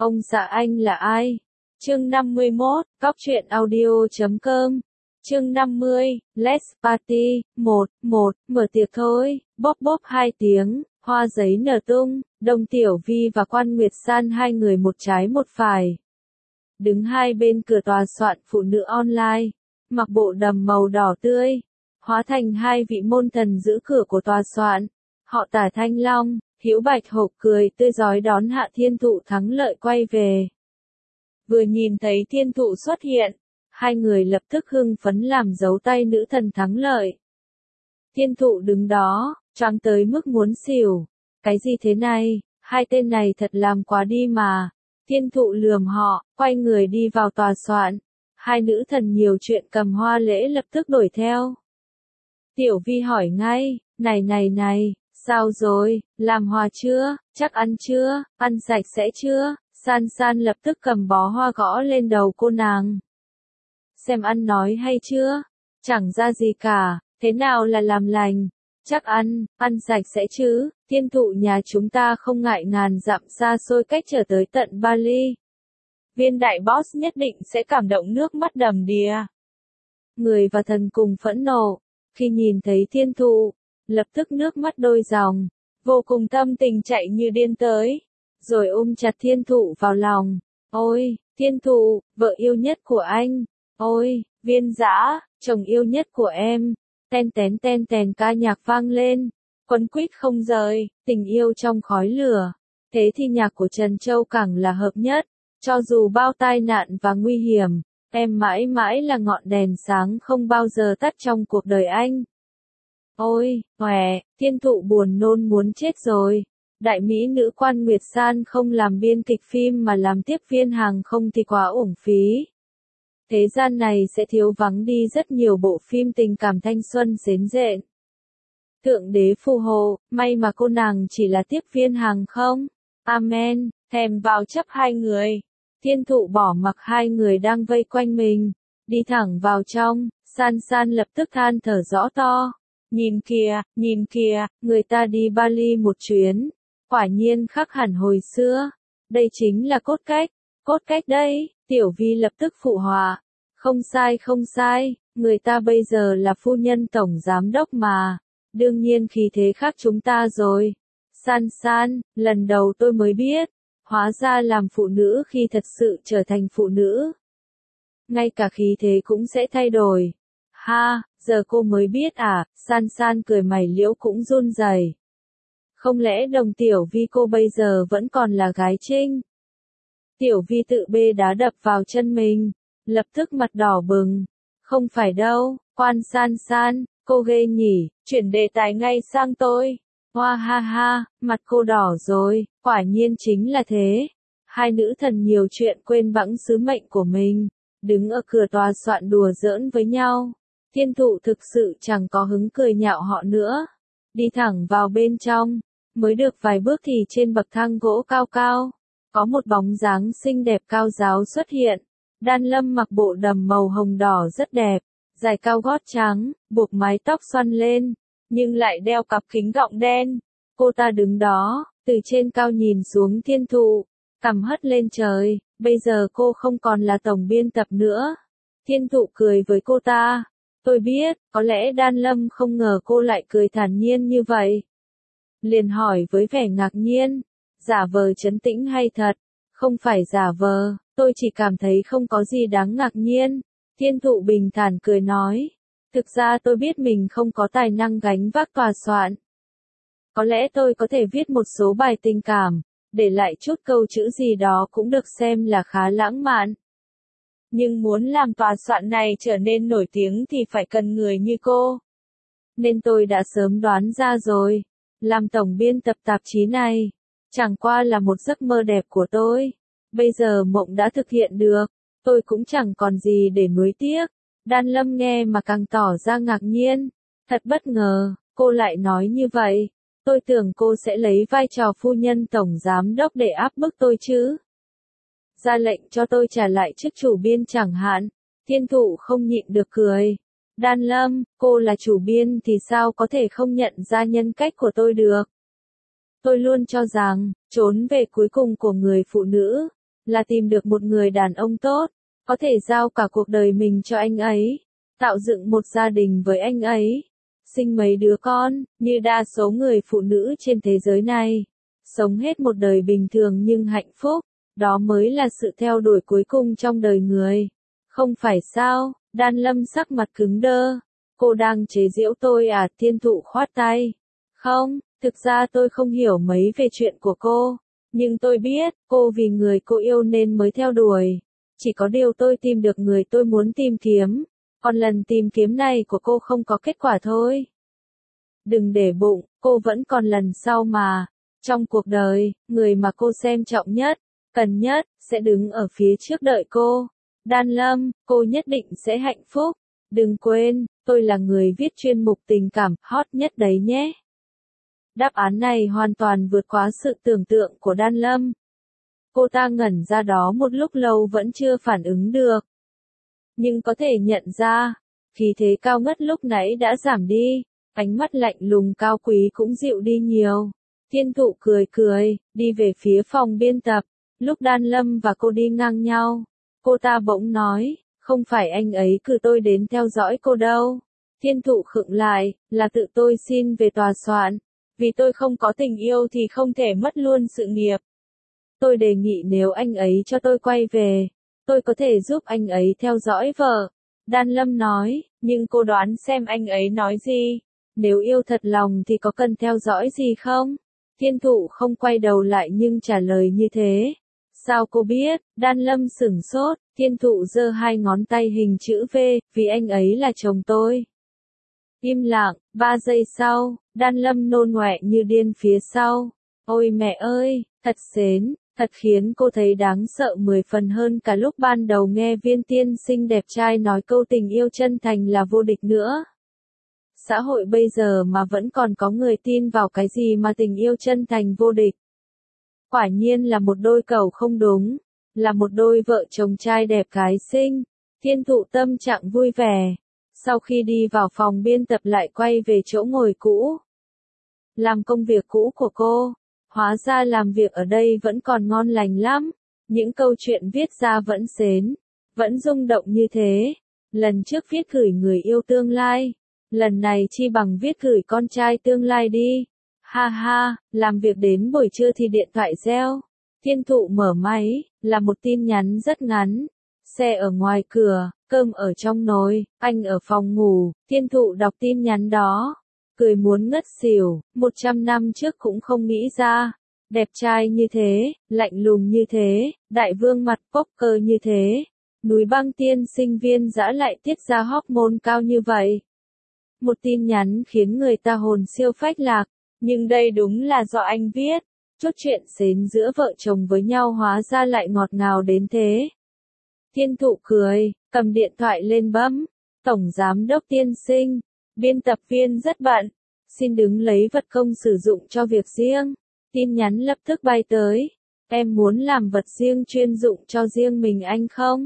Ông xã anh là ai? Chương 51, Góc truyện audio.com. Chương 50, Let's Party, 1, mở tiệc thôi, bóp bóp 2 tiếng, hoa giấy nở tung, Đồng Tiểu Vi và Quan Nguyệt San hai người một trái một phải. Đứng hai bên cửa tòa soạn phụ nữ online, mặc bộ đầm màu đỏ tươi, hóa thành hai vị môn thần giữ cửa của tòa soạn. Họ Tả Thanh Long, Hữu Bạch Hộp cười tươi rói đón Hạ Thiên Thụ thắng lợi quay về. Vừa nhìn thấy Thiên Thụ xuất hiện, hai người lập tức hưng phấn làm dấu tay nữ thần thắng lợi. Thiên Thụ đứng đó, choáng tới mức muốn xỉu. Cái gì thế này, hai tên này thật làm quá đi mà. Thiên Thụ lườm họ, quay người đi vào tòa soạn. Hai nữ thần nhiều chuyện cầm hoa lễ lập tức đuổi theo. Tiểu Vi hỏi ngay, này, sao rồi, làm hoa chưa, chắc ăn chưa, ăn sạch sẽ chưa? San San lập tức cầm bó hoa gõ lên đầu cô nàng. Xem ăn nói hay chưa? Chẳng ra gì cả, thế nào là làm lành? Chắc ăn sạch sẽ chứ, Thiên Thụ nhà chúng ta không ngại ngàn dặm xa xôi cách trở tới tận Bali. Viên đại boss nhất định sẽ cảm động nước mắt đầm đìa. Người và thần cùng phẫn nộ, khi nhìn thấy Thiên Thụ, lập tức nước mắt đôi dòng, vô cùng tâm tình chạy như điên tới, rồi ôm chặt Thiên Thụ vào lòng. Ôi, Thiên Thụ, vợ yêu nhất của anh. Ôi, Viên Dã, chồng yêu nhất của em. Ten tèn ca nhạc vang lên, quấn quýt không rời, tình yêu trong khói lửa. Thế thì nhạc của Trần Châu càng là hợp nhất, cho dù bao tai nạn và nguy hiểm, em mãi mãi là ngọn đèn sáng không bao giờ tắt trong cuộc đời anh. Ôi, hòe, Thiên Thụ buồn nôn muốn chết rồi. Đại mỹ nữ Quan Nguyệt San không làm biên kịch phim mà làm tiếp viên hàng không thì quá uổng phí. Thế gian này sẽ thiếu vắng đi rất nhiều bộ phim tình cảm thanh xuân xến rện. Thượng đế phù hộ, may mà cô nàng chỉ là tiếp viên hàng không. Amen, thèm vào chấp hai người. Thiên Thụ bỏ mặc hai người đang vây quanh mình, đi thẳng vào trong. San San lập tức than thở rõ to. Nhìn kìa, người ta đi Bali một chuyến, quả nhiên khác hẳn hồi xưa. Đây chính là cốt cách đây. Tiểu Vi lập tức phụ họa. Không sai, người ta bây giờ là phu nhân tổng giám đốc mà. Đương nhiên khí thế khác chúng ta rồi. San, lần đầu tôi mới biết, hóa ra làm phụ nữ khi thật sự trở thành phụ nữ, ngay cả khí thế cũng sẽ thay đổi. Ha, giờ cô mới biết à? San cười mày liễu cũng run rẩy. Không lẽ Đồng Tiểu Vi cô bây giờ vẫn còn là gái trinh? Tiểu Vi tự bê đá đập vào chân mình, lập tức mặt đỏ bừng. Không phải đâu, Quan San, cô ghê nhỉ, chuyển đề tài ngay sang tôi. Hoa ha, mặt cô đỏ rồi, quả nhiên chính là thế. Hai nữ thần nhiều chuyện quên bẵng sứ mệnh của mình, đứng ở cửa tòa soạn đùa giỡn với nhau. Thiên Thụ thực sự chẳng có hứng cười nhạo họ nữa. Đi thẳng vào bên trong, mới được vài bước thì trên bậc thang gỗ cao cao, có một bóng dáng xinh đẹp cao ráo xuất hiện. Đan Lâm mặc bộ đầm màu hồng đỏ rất đẹp, giày cao gót trắng, buộc mái tóc xoăn lên, nhưng lại đeo cặp kính gọng đen. Cô ta đứng đó, từ trên cao nhìn xuống Thiên Thụ, cằm hất lên trời. Bây giờ cô không còn là tổng biên tập nữa. Thiên Thụ cười với cô ta. Tôi biết, có lẽ Đan Lâm không ngờ cô lại cười thản nhiên như vậy. Liền hỏi với vẻ ngạc nhiên, giả vờ trấn tĩnh hay thật? Không phải giả vờ, tôi chỉ cảm thấy không có gì đáng ngạc nhiên. Thiên Thụ bình thản cười nói, thực ra tôi biết mình không có tài năng gánh vác tòa soạn. Có lẽ tôi có thể viết một số bài tình cảm, để lại chút câu chữ gì đó cũng được xem là khá lãng mạn. Nhưng muốn làm tòa soạn này trở nên nổi tiếng thì phải cần người như cô. Nên tôi đã sớm đoán ra rồi, làm tổng biên tập tạp chí này, chẳng qua là một giấc mơ đẹp của tôi. Bây giờ mộng đã thực hiện được, tôi cũng chẳng còn gì để nuối tiếc. Đan Lâm nghe mà càng tỏ ra ngạc nhiên. Thật bất ngờ, cô lại nói như vậy. Tôi tưởng cô sẽ lấy vai trò phu nhân tổng giám đốc để áp bức tôi chứ. Ra lệnh cho tôi trả lại chức chủ biên chẳng hạn. Thiên Thụ không nhịn được cười. Đan Lâm, cô là chủ biên thì sao có thể không nhận ra nhân cách của tôi được. Tôi luôn cho rằng, trốn về cuối cùng của người phụ nữ, là tìm được một người đàn ông tốt, có thể giao cả cuộc đời mình cho anh ấy, tạo dựng một gia đình với anh ấy, sinh mấy đứa con, như đa số người phụ nữ trên thế giới này, sống hết một đời bình thường nhưng hạnh phúc, đó mới là sự theo đuổi cuối cùng trong đời người. Không phải sao? Đan Lâm sắc mặt cứng đơ. Cô đang chế giễu tôi à? Thiên Thụ khoát tay. Không, thực ra tôi không hiểu mấy về chuyện của cô. Nhưng tôi biết, cô vì người cô yêu nên mới theo đuổi. Chỉ có điều tôi tìm được người tôi muốn tìm kiếm. Còn lần tìm kiếm này của cô không có kết quả thôi. Đừng để bụng, cô vẫn còn lần sau mà. Trong cuộc đời, người mà cô xem trọng nhất, cần nhất, sẽ đứng ở phía trước đợi cô. Đan Lâm, cô nhất định sẽ hạnh phúc. Đừng quên, tôi là người viết chuyên mục tình cảm hot nhất đấy nhé. Đáp án này hoàn toàn vượt quá sự tưởng tượng của Đan Lâm. Cô ta ngẩn ra đó một lúc lâu vẫn chưa phản ứng được. Nhưng có thể nhận ra, khí thế cao ngất lúc nãy đã giảm đi, ánh mắt lạnh lùng cao quý cũng dịu đi nhiều. Thiên Thụ cười cười, đi về phía phòng biên tập. Lúc Đan Lâm và cô đi ngang nhau, cô ta bỗng nói, không phải anh ấy cử tôi đến theo dõi cô đâu. Thiên Thụ khựng lại, là tự tôi xin về tòa soạn. Vì tôi không có tình yêu thì không thể mất luôn sự nghiệp. Tôi đề nghị nếu anh ấy cho tôi quay về, tôi có thể giúp anh ấy theo dõi vợ. Đan Lâm nói, nhưng cô đoán xem anh ấy nói gì. Nếu yêu thật lòng thì có cần theo dõi gì không? Thiên Thụ không quay đầu lại nhưng trả lời như thế. Sao cô biết? Đan Lâm sửng sốt, Thiên Thụ giơ hai ngón tay hình chữ V, vì anh ấy là chồng tôi. Im lặng, 3 giây sau, Đan Lâm nôn ngoẹ như điên phía sau. Ôi mẹ ơi, thật xến, thật khiến cô thấy đáng sợ 10 phần hơn cả lúc ban đầu nghe Viên tiên sinh đẹp trai nói câu tình yêu chân thành là vô địch nữa. Xã hội bây giờ mà vẫn còn có người tin vào cái gì mà tình yêu chân thành vô địch. Quả nhiên là một đôi cầu không đúng, là một đôi vợ chồng trai đẹp gái xinh. Thiên Thụ tâm trạng vui vẻ. Sau khi đi vào phòng biên tập lại quay về chỗ ngồi cũ. Làm công việc cũ của cô. Hóa ra làm việc ở đây vẫn còn ngon lành lắm. Những câu chuyện viết ra vẫn xến, vẫn rung động như thế. Lần trước viết gửi người yêu tương lai. Lần này chi bằng viết gửi con trai tương lai đi. Ha ha, làm việc đến buổi trưa thì điện thoại reo. Thiên Thụ mở máy, là một tin nhắn rất ngắn. Xe ở ngoài cửa, cơm ở trong nồi, anh ở phòng ngủ. Thiên Thụ đọc tin nhắn đó, cười muốn ngất xỉu, 100 năm trước cũng không nghĩ ra. Đẹp trai như thế, lạnh lùng như thế, đại vương mặt poker như thế. Núi băng tiên sinh viên dã lại tiết ra hormone cao như vậy. Một tin nhắn khiến người ta hồn siêu phách lạc, nhưng đây đúng là do anh viết. Chốt chuyện xến giữa vợ chồng với nhau hóa ra lại ngọt ngào đến thế. Thiên Thụ cười, cầm điện thoại lên bấm. Tổng giám đốc tiên sinh, biên tập viên rất bận, xin đứng lấy vật công sử dụng cho việc riêng. Tin nhắn lập tức bay tới. Em muốn làm vật riêng chuyên dụng cho riêng mình anh không?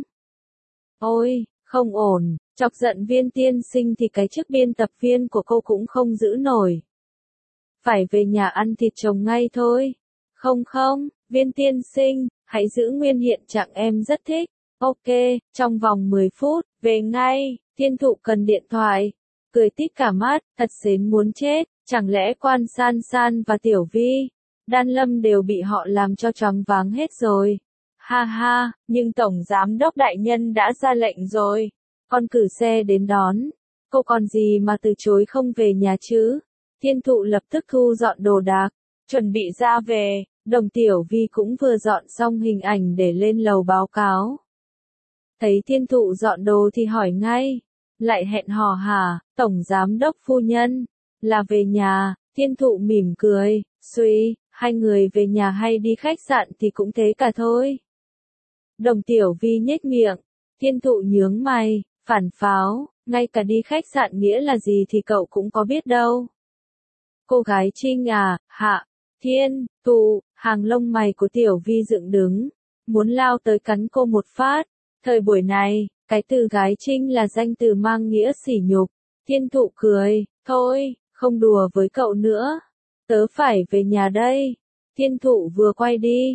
Ôi, không ổn, chọc giận Viên tiên sinh thì cái chức biên tập viên của cô cũng không giữ nổi. Phải về nhà ăn thịt chồng ngay thôi. Không không, Viên tiên sinh, hãy giữ nguyên hiện trạng em rất thích. Ok, trong vòng 10 phút, về ngay. Thiên Thụ cần điện thoại. Cười tít cả mắt, thật xến muốn chết. Chẳng lẽ Quan San San và Tiểu Vi, Đan Lâm đều bị họ làm cho choáng váng hết rồi. Ha ha, nhưng Tổng Giám đốc đại nhân đã ra lệnh rồi. Con cử xe đến đón. Cô còn gì mà từ chối không về nhà chứ? Thiên Thụ lập tức thu dọn đồ đạc, chuẩn bị ra về. Đồng Tiểu Vi cũng vừa dọn xong hình ảnh để lên lầu báo cáo. Thấy Thiên Thụ dọn đồ thì hỏi ngay. Lại hẹn hò hả, Tổng Giám đốc phu nhân? Là về nhà. Thiên Thụ mỉm cười, suy, hai người về nhà hay đi khách sạn thì cũng thế cả thôi. Đồng Tiểu Vi nhếch miệng. Thiên Thụ nhướng mày, phản pháo, ngay cả đi khách sạn nghĩa là gì thì cậu cũng có biết đâu. Cô gái Trinh à, hạ, Thiên Thụ, hàng lông mày của Tiểu Vi dựng đứng, muốn lao tới cắn cô một phát. Thời buổi này, cái từ gái Trinh là danh từ mang nghĩa sỉ nhục. Thiên Thụ cười, thôi, không đùa với cậu nữa. Tớ phải về nhà đây. Thiên Thụ vừa quay đi,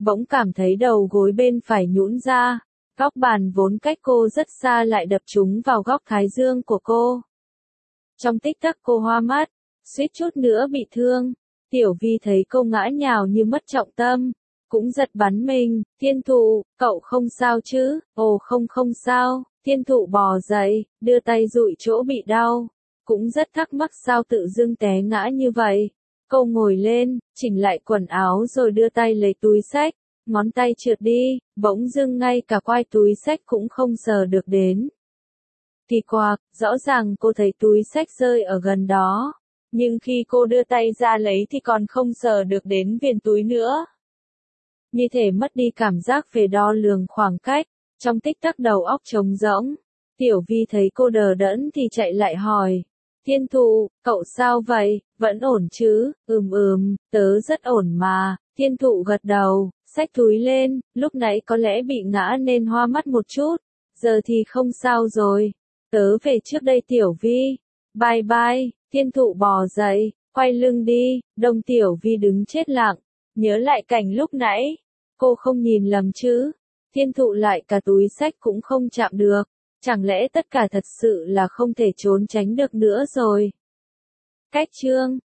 bỗng cảm thấy đầu gối bên phải nhũn ra. Góc bàn vốn cách cô rất xa lại đập trúng vào góc thái dương của cô. Trong tích tắc cô hoa mắt, suýt chút nữa bị thương. Tiểu Vi thấy cô ngã nhào như mất trọng tâm, cũng giật bắn mình. Thiên Thụ, cậu không sao chứ? Ồ không sao. Thiên Thụ bò dậy, đưa tay dụi chỗ bị đau. Cũng rất thắc mắc sao tự dưng té ngã như vậy. Cô ngồi lên, chỉnh lại quần áo rồi đưa tay lấy túi xách. Ngón tay trượt đi, bỗng dưng ngay cả quai túi xách cũng không sờ được đến. Kỳ quặc, rõ ràng cô thấy túi xách rơi ở gần đó. Nhưng khi cô đưa tay ra lấy thì còn không sờ được đến viền túi nữa. Như thể mất đi cảm giác về đo lường khoảng cách, trong tích tắc đầu óc trống rỗng. Tiểu Vi thấy cô đờ đẫn thì chạy lại hỏi. Thiên Thụ, cậu sao vậy, vẫn ổn chứ? Tớ rất ổn mà. Thiên Thụ gật đầu, xách túi lên, lúc nãy có lẽ bị ngã nên hoa mắt một chút, giờ thì không sao rồi. Tớ về trước đây Tiểu Vi. Bye bye. Thiên Thụ bò dậy, quay lưng đi. Đông Tiểu Vi đứng chết lặng, nhớ lại cảnh lúc nãy. Cô không nhìn lầm chứ? Thiên Thụ lại cả túi xách cũng không chạm được. Chẳng lẽ tất cả thật sự là không thể trốn tránh được nữa rồi? Cách chương